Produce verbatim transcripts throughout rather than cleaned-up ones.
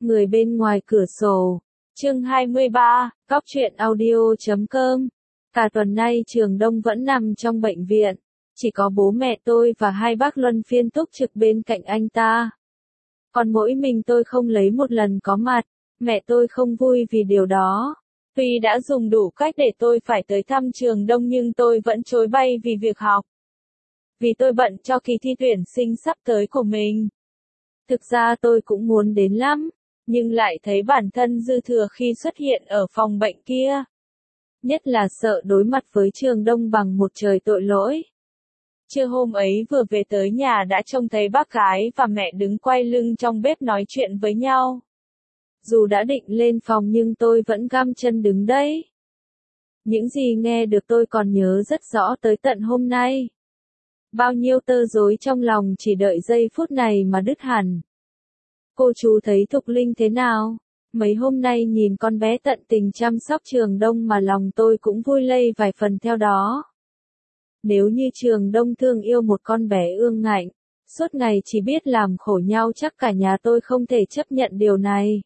Người bên ngoài cửa sổ. Chương hai mươi ba, Cóc truyện audio chấm com. Cả tuần nay Trường Đông vẫn nằm trong bệnh viện. Chỉ có bố mẹ tôi và hai bác luân phiên túc trực bên cạnh anh ta. Còn mỗi mình tôi không lấy một lần có mặt. Mẹ tôi không vui vì điều đó. Tuy đã dùng đủ cách để tôi phải tới thăm Trường Đông nhưng tôi vẫn chối bay vì việc học. Vì tôi bận cho kỳ thi tuyển sinh sắp tới của mình. Thực ra tôi cũng muốn đến lắm, nhưng lại thấy bản thân dư thừa khi xuất hiện ở phòng bệnh kia. Nhất là sợ đối mặt với Trường Đông bằng một trời tội lỗi. Trưa hôm ấy vừa về tới nhà đã trông thấy bác gái và mẹ đứng quay lưng trong bếp nói chuyện với nhau. Dù đã định lên phòng nhưng tôi vẫn găm chân đứng đấy. Những gì nghe được tôi còn nhớ rất rõ tới tận hôm nay. Bao nhiêu tơ rối trong lòng chỉ đợi giây phút này mà đứt hẳn. Cô chú thấy Thục Linh thế nào? Mấy hôm nay nhìn con bé tận tình chăm sóc Trường Đông mà lòng tôi cũng vui lây vài phần theo đó. Nếu như Trường Đông thương yêu một con bé ương ngạnh, suốt ngày chỉ biết làm khổ nhau chắc cả nhà tôi không thể chấp nhận điều này.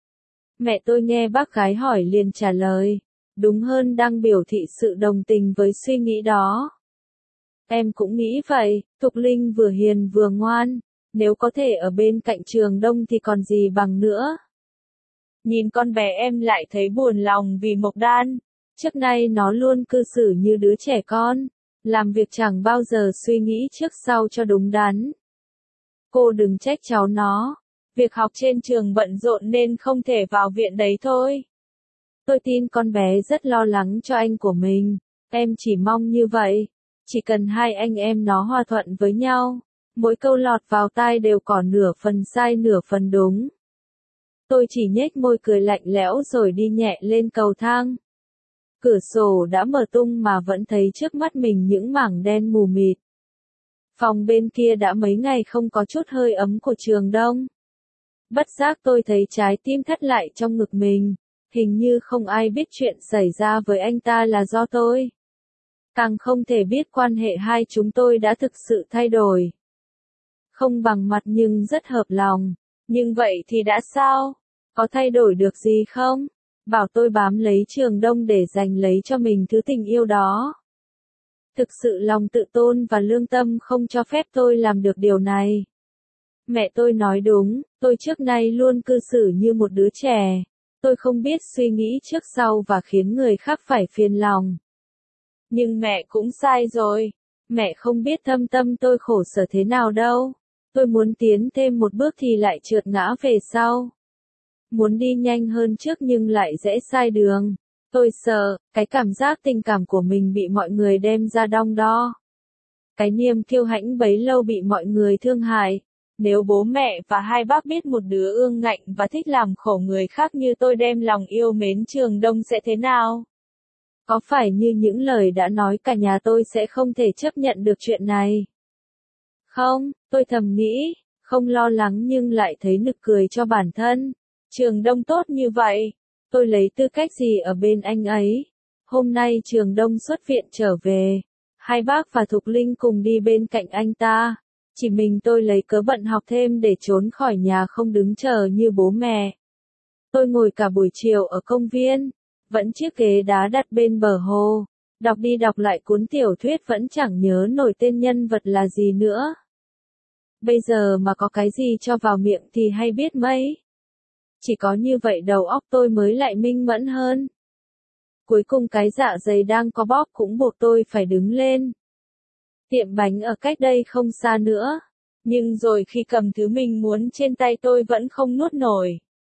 Mẹ tôi nghe bác gái hỏi liền trả lời, đúng hơn đang biểu thị sự đồng tình với suy nghĩ đó. Em cũng nghĩ vậy, Thục Linh vừa hiền vừa ngoan, nếu có thể ở bên cạnh Trường Đông thì còn gì bằng nữa. Nhìn con bé em lại thấy buồn lòng vì Mộc Đan, trước nay nó luôn cư xử như đứa trẻ con, làm việc chẳng bao giờ suy nghĩ trước sau cho đúng đắn. Cô đừng trách cháu nó, việc học trên trường bận rộn nên không thể vào viện đấy thôi. Tôi tin con bé rất lo lắng cho anh của mình, em chỉ mong như vậy. Chỉ cần hai anh em nó hòa thuận với nhau, mỗi câu lọt vào tai đều có nửa phần sai nửa phần đúng. Tôi chỉ nhếch môi cười lạnh lẽo rồi đi nhẹ lên cầu thang. Cửa sổ đã mở tung mà vẫn thấy trước mắt mình những mảng đen mù mịt. Phòng bên kia đã mấy ngày không có chút hơi ấm của Trường Đông. Bất giác tôi thấy trái tim thắt lại trong ngực mình, hình như không ai biết chuyện xảy ra với anh ta là do tôi. Càng không thể biết quan hệ hai chúng tôi đã thực sự thay đổi. Không bằng mặt nhưng rất hợp lòng. Nhưng vậy thì đã sao? Có thay đổi được gì không? Bảo tôi bám lấy Trường Đông để giành lấy cho mình thứ tình yêu đó. Thực sự lòng tự tôn và lương tâm không cho phép tôi làm được điều này. Mẹ tôi nói đúng, tôi trước nay luôn cư xử như một đứa trẻ. Tôi không biết suy nghĩ trước sau và khiến người khác phải phiền lòng. Nhưng mẹ cũng sai rồi. Mẹ không biết thâm tâm tôi khổ sở thế nào đâu. Tôi muốn tiến thêm một bước thì lại trượt ngã về sau. Muốn đi nhanh hơn trước nhưng lại rẽ sai đường. Tôi sợ, cái cảm giác tình cảm của mình bị mọi người đem ra đong đo. Cái niềm kiêu hãnh bấy lâu bị mọi người thương hại. Nếu bố mẹ và hai bác biết một đứa ương ngạnh và thích làm khổ người khác như tôi đem lòng yêu mến Trường Đông sẽ thế nào? Có phải như những lời đã nói cả nhà tôi sẽ không thể chấp nhận được chuyện này? Không, tôi thầm nghĩ, không lo lắng nhưng lại thấy nực cười cho bản thân. Trường Đông tốt như vậy, tôi lấy tư cách gì ở bên anh ấy? Hôm nay Trường Đông xuất viện trở về, hai bác và Thục Linh cùng đi bên cạnh anh ta. Chỉ mình tôi lấy cớ bận học thêm để trốn khỏi nhà không đứng chờ như bố mẹ. Tôi ngồi cả buổi chiều ở công viên. Vẫn chiếc ghế đá đặt bên bờ hồ, đọc đi đọc lại cuốn tiểu thuyết vẫn chẳng nhớ nổi tên nhân vật là gì nữa. Bây giờ mà có cái gì cho vào miệng thì hay biết mấy. Chỉ có như vậy đầu óc tôi mới lại minh mẫn hơn. Cuối cùng cái dạ dày đang có bóp cũng buộc tôi phải đứng lên. Tiệm bánh ở cách đây không xa nữa, nhưng rồi khi cầm thứ mình muốn trên tay tôi vẫn không nuốt nổi.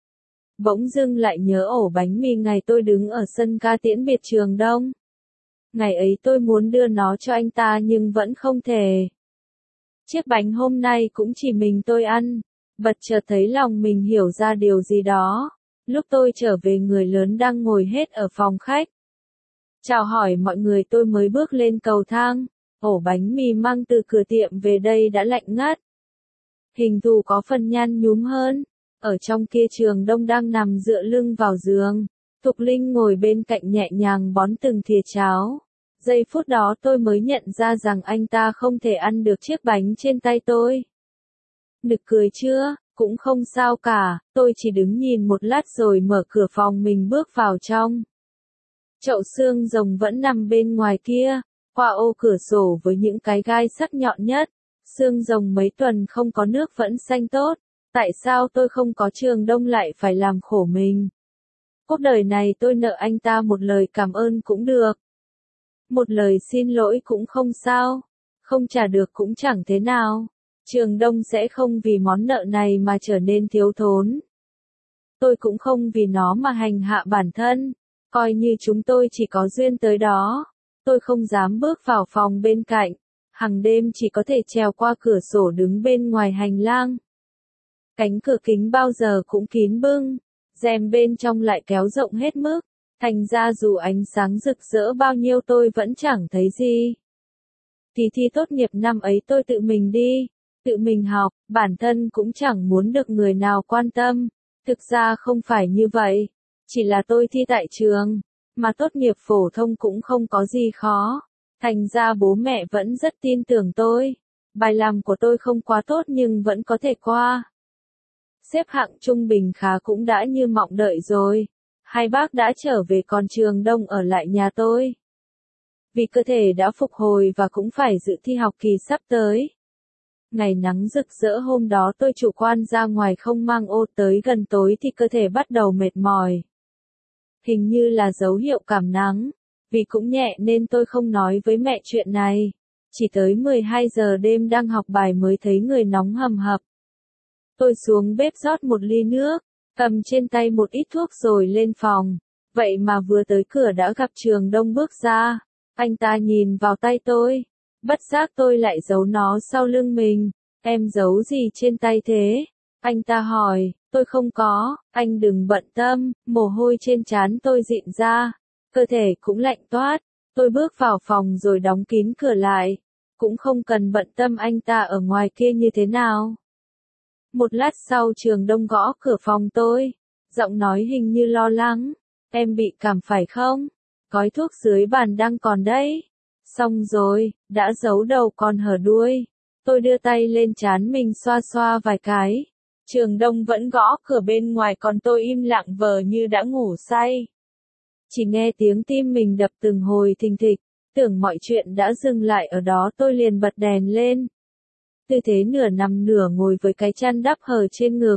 Bỗng dưng lại nhớ ổ bánh mì ngày tôi đứng ở sân ca tiễn biệt Trường Đông. Ngày ấy tôi muốn đưa nó cho anh ta nhưng vẫn không thể. Chiếc bánh hôm nay cũng chỉ mình tôi ăn. Bật chợt thấy lòng mình hiểu ra điều gì đó. Lúc tôi trở về người lớn đang ngồi hết ở phòng khách. Chào hỏi mọi người tôi mới bước lên cầu thang. Ổ bánh mì mang từ cửa tiệm về đây đã lạnh ngắt. Hình thù có phần nhăn nhúm hơn. Ở trong kia Trường Đông đang nằm dựa lưng vào giường. Thục Linh ngồi bên cạnh nhẹ nhàng bón từng thìa cháo. Giây phút đó tôi mới nhận ra rằng anh ta không thể ăn được chiếc bánh trên tay tôi. Nực cười chưa? Cũng không sao cả, tôi chỉ đứng nhìn một lát rồi mở cửa phòng mình bước vào trong. Chậu xương rồng vẫn nằm bên ngoài kia, qua ô cửa sổ với những cái gai sắc nhọn nhất. Xương rồng mấy tuần không có nước vẫn xanh tốt, tại sao tôi không có Trường Đông lại phải làm khổ mình? Cuộc đời này tôi nợ anh ta một lời cảm ơn cũng được. Một lời xin lỗi cũng không sao, không trả được cũng chẳng thế nào. Trường Đông sẽ không vì món nợ này mà trở nên thiếu thốn. Tôi cũng không vì nó mà hành hạ bản thân, coi như chúng tôi chỉ có duyên tới đó. Tôi không dám bước vào phòng bên cạnh, hàng đêm chỉ có thể trèo qua cửa sổ đứng bên ngoài hành lang. Cánh cửa kính bao giờ cũng kín bưng, rèm bên trong lại kéo rộng hết mức, thành ra dù ánh sáng rực rỡ bao nhiêu tôi vẫn chẳng thấy gì. Kỳ thi tốt nghiệp năm ấy tôi tự mình đi, tự mình học, bản thân cũng chẳng muốn được người nào quan tâm. Thực ra không phải như vậy, chỉ là tôi thi tại trường, mà tốt nghiệp phổ thông cũng không có gì khó. Thành ra bố mẹ vẫn rất tin tưởng tôi. Bài làm của tôi không quá tốt nhưng vẫn có thể qua. Xếp hạng trung bình khá cũng đã như mong đợi rồi. Hai bác đã trở về còn Trường Đông ở lại nhà tôi. Vì cơ thể đã phục hồi và cũng phải dự thi học kỳ sắp tới. Ngày nắng rực rỡ hôm đó tôi chủ quan ra ngoài không mang ô, tới gần tối thì cơ thể bắt đầu mệt mỏi. Hình như là dấu hiệu cảm nắng, vì cũng nhẹ nên tôi không nói với mẹ chuyện này. Chỉ tới mười hai giờ đêm đang học bài mới thấy người nóng hầm hập. Tôi xuống bếp rót một ly nước, cầm trên tay một ít thuốc rồi lên phòng. Vậy mà vừa tới cửa đã gặp Trường Đông bước ra. Anh ta nhìn vào tay tôi. Bất giác tôi lại giấu nó sau lưng mình. Em giấu gì trên tay thế? Anh ta hỏi. Tôi không có, anh đừng bận tâm. Mồ hôi trên trán tôi rịn ra. Cơ thể cũng lạnh toát. Tôi bước vào phòng rồi đóng kín cửa lại. Cũng không cần bận tâm anh ta ở ngoài kia như thế nào. Một lát sau Trường Đông gõ cửa phòng tôi. Giọng nói hình như lo lắng. Em bị cảm phải không? Gói thuốc dưới bàn đang còn đấy. Xong rồi, đã giấu đầu còn hở đuôi. Tôi đưa tay lên trán mình xoa xoa vài cái. Trường Đông vẫn gõ cửa bên ngoài còn tôi im lặng vờ như đã ngủ say. Chỉ nghe tiếng tim mình đập từng hồi thình thịch, tưởng mọi chuyện đã dừng lại ở đó tôi liền bật đèn lên. Tư thế nửa nằm nửa ngồi với cái chăn đắp hở trên ngực.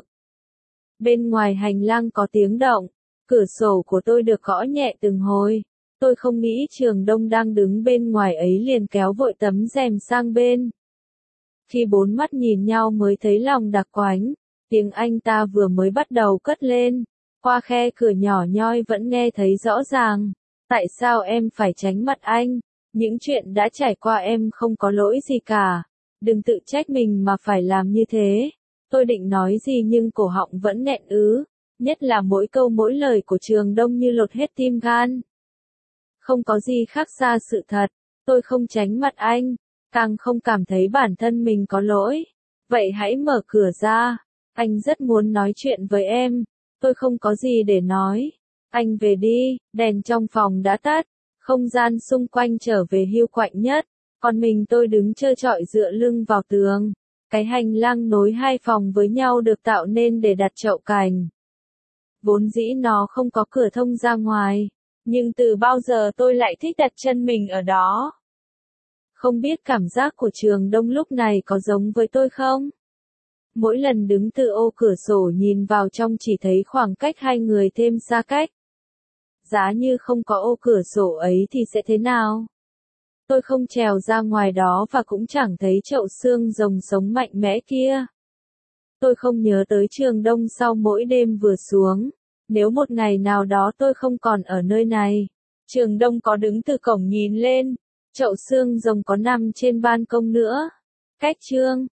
Bên ngoài hành lang có tiếng động, cửa sổ của tôi được gõ nhẹ từng hồi. Tôi không nghĩ Trường Đông đang đứng bên ngoài ấy liền kéo vội tấm rèm sang bên. Khi bốn mắt nhìn nhau mới thấy lòng đặc quánh, tiếng anh ta vừa mới bắt đầu cất lên, qua khe cửa nhỏ nhoi vẫn nghe thấy rõ ràng. Tại sao em phải tránh mặt anh? Những chuyện đã trải qua em không có lỗi gì cả. Đừng tự trách mình mà phải làm như thế. Tôi định nói gì nhưng cổ họng vẫn nghẹn ứ, nhất là mỗi câu mỗi lời của Trường Đông như lột hết tim gan. Không có gì khác xa sự thật, tôi không tránh mặt anh, càng không cảm thấy bản thân mình có lỗi. Vậy hãy mở cửa ra, anh rất muốn nói chuyện với em. Tôi không có gì để nói. Anh về đi, đèn trong phòng đã tắt, không gian xung quanh trở về hiu quạnh nhất, còn mình tôi đứng trơ trọi dựa lưng vào tường. Cái hành lang nối hai phòng với nhau được tạo nên để đặt chậu cảnh. Vốn dĩ nó không có cửa thông ra ngoài, nhưng từ bao giờ tôi lại thích đặt chân mình ở đó. Không biết cảm giác của Trường Đông lúc này có giống với tôi không? Mỗi lần đứng từ ô cửa sổ nhìn vào trong chỉ thấy khoảng cách hai người thêm xa cách. Giá như không có ô cửa sổ ấy thì sẽ thế nào? Tôi không trèo ra ngoài đó và cũng chẳng thấy chậu xương rồng sống mạnh mẽ kia. Tôi không nhớ tới Trường Đông sau mỗi đêm vừa xuống. Nếu một ngày nào đó tôi không còn ở nơi này, Trường Đông có đứng từ cổng nhìn lên, chậu xương rồng có nằm trên ban công nữa. Cách chương